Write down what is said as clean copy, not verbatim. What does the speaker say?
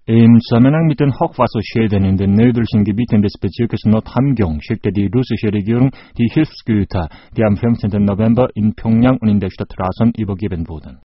Im Zusammenhang mit den Hochwasserschäden in den nördlichen Gebieten des Bezirkes Nordhamgyong schickte die russische Regierung die Hilfsgüter, die am 15. November in Pjöngjang und in der Stadt Rason übergeben wurden.